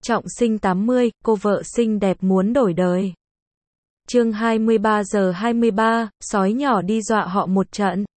Trọng sinh 80, cô vợ xinh đẹp muốn đổi đời. Chương 23 giờ 23, sói nhỏ đi dọa họ một trận.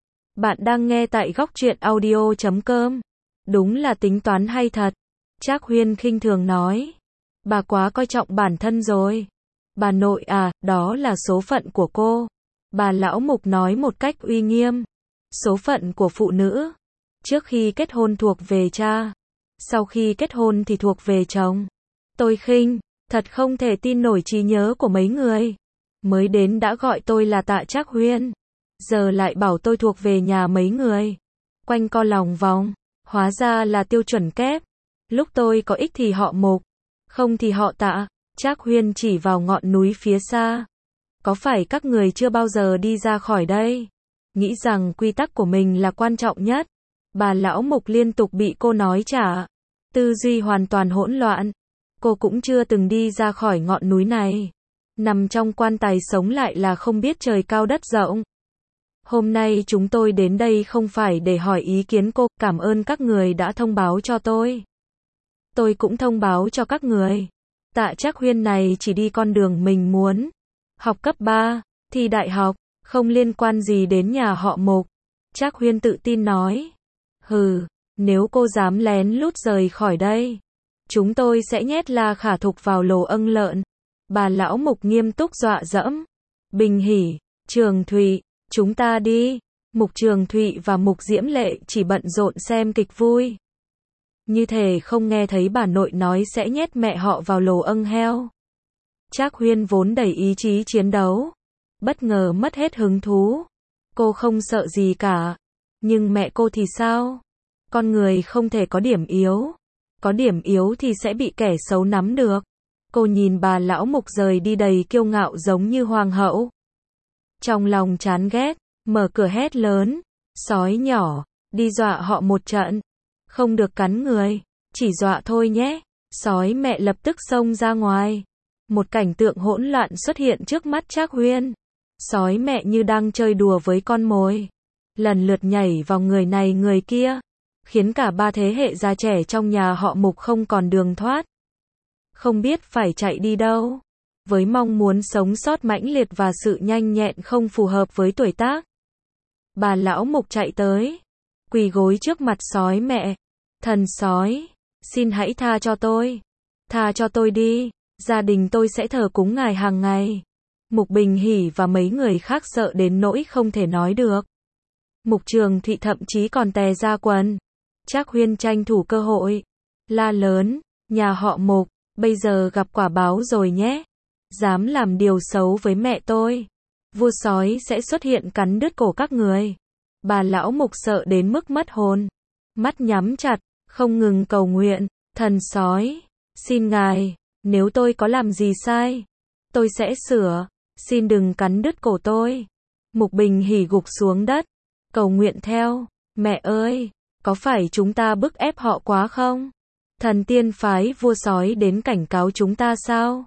Bạn đang nghe tại góc truyện audio.com. Đúng là tính toán hay thật. Trác Huyên khinh thường nói. Bà quá coi trọng bản thân rồi. Bà nội à, đó là số phận của cô. Bà lão mục nói một cách uy nghiêm. Số phận của phụ nữ. Trước khi kết hôn thuộc về cha. Sau khi kết hôn thì thuộc về chồng. Tôi khinh, thật không thể tin nổi trí nhớ của mấy người. Mới đến đã gọi tôi là Tạ Trác Huyên. Giờ lại bảo tôi thuộc về nhà mấy người. Quanh co lòng vòng, hóa ra là tiêu chuẩn kép. Lúc tôi có ích thì họ Mục, không thì họ Tạ. Trác Huyên chỉ vào ngọn núi phía xa. Có phải các người chưa bao giờ đi ra khỏi đây? Nghĩ rằng quy tắc của mình là quan trọng nhất. Bà lão Mục liên tục bị cô nói trả. Tư duy hoàn toàn hỗn loạn. Cô cũng chưa từng đi ra khỏi ngọn núi này. Nằm trong quan tài sống lại là không biết trời cao đất rộng. Hôm nay chúng tôi đến đây không phải để hỏi ý kiến cô, cảm ơn các người đã thông báo cho tôi. Tôi cũng thông báo cho các người. Tạ Trác Huyên này chỉ đi con đường mình muốn. Học cấp 3, thi đại học, không liên quan gì đến nhà họ Mục. Trác Huyên tự tin nói. Hừ, nếu cô dám lén lút rời khỏi đây, chúng tôi sẽ nhét La Khả Thục vào lò âng lợn. Bà lão Mục nghiêm túc dọa dẫm. Bình Hỷ, Trường Thụy, chúng ta đi. Mục Trường Thụy và Mục Diễm Lệ chỉ bận rộn xem kịch vui. Như thể không nghe thấy bà nội nói sẽ nhét mẹ họ vào lò âng heo. Trác Huyên vốn đầy ý chí chiến đấu, bất ngờ mất hết hứng thú. Cô không sợ gì cả. Nhưng mẹ cô thì sao? Con người không thể có điểm yếu. Có điểm yếu thì sẽ bị kẻ xấu nắm được. Cô nhìn bà lão Mục rời đi đầy kiêu ngạo giống như hoàng hậu. Trong lòng chán ghét, mở cửa hét lớn. Sói nhỏ, đi dọa họ một trận. Không được cắn người, chỉ dọa thôi nhé. Sói mẹ lập tức xông ra ngoài. Một cảnh tượng hỗn loạn xuất hiện trước mắt Trác Huyên. Sói mẹ như đang chơi đùa với con mồi. Lần lượt nhảy vào người này người kia. Khiến cả ba thế hệ già trẻ trong nhà họ Mục không còn đường thoát. Không biết phải chạy đi đâu. Với mong muốn sống sót mãnh liệt và sự nhanh nhẹn không phù hợp với tuổi tác. Bà lão Mục chạy tới. Quỳ gối trước mặt sói mẹ. Thần sói, xin hãy tha cho tôi. Tha cho tôi đi. Gia đình tôi sẽ thờ cúng ngài hàng ngày. Mục Bình Hỷ và mấy người khác sợ đến nỗi không thể nói được. Mục Trường Thụy thậm chí còn tè ra quần. Trác Huyên tranh thủ cơ hội. La lớn, nhà họ Mục, bây giờ gặp quả báo rồi nhé. Dám làm điều xấu với mẹ tôi. Vua sói sẽ xuất hiện cắn đứt cổ các người. Bà lão Mục sợ đến mức mất hồn. Mắt nhắm chặt, không ngừng cầu nguyện. Thần sói, xin ngài, nếu tôi có làm gì sai, tôi sẽ sửa. Xin đừng cắn đứt cổ tôi. Mục Bình Hỷ gục xuống đất. Cầu nguyện theo. Mẹ ơi, có phải chúng ta bức ép họ quá không? Thần tiên phái vua sói đến cảnh cáo chúng ta sao?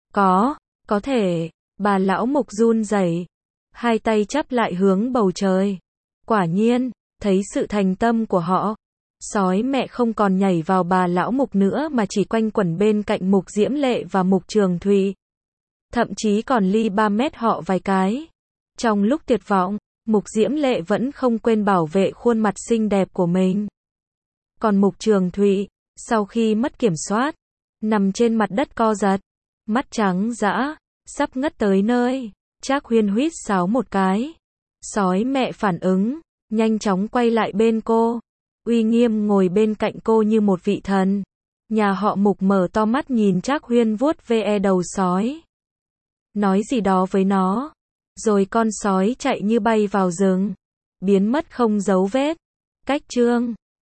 Có thể. Bà lão Mục run rẩy, hai tay chắp lại hướng bầu trời. Quả nhiên, thấy sự thành tâm của họ. Sói mẹ không còn nhảy vào bà lão Mục nữa mà chỉ quanh quẩn bên cạnh Mục Diễm Lệ và Mục Trường Thụy. Thậm chí còn ly 3 mét họ vài cái. Trong lúc tuyệt vọng, Mục Diễm Lệ vẫn không quên bảo vệ khuôn mặt xinh đẹp của mình. Còn Mục Trường Thụy, sau khi mất kiểm soát, nằm trên mặt đất co giật, mắt trắng dã, sắp ngất tới nơi. Trác Huyên huýt sáo một cái. Sói mẹ phản ứng, nhanh chóng quay lại bên cô, uy nghiêm ngồi bên cạnh cô như một vị thần. Nhà họ Mục mở to mắt nhìn Trác Huyên vuốt ve đầu sói. Nói gì đó với nó. Rồi con sói chạy như bay vào rừng, biến mất không dấu vết. Cách chương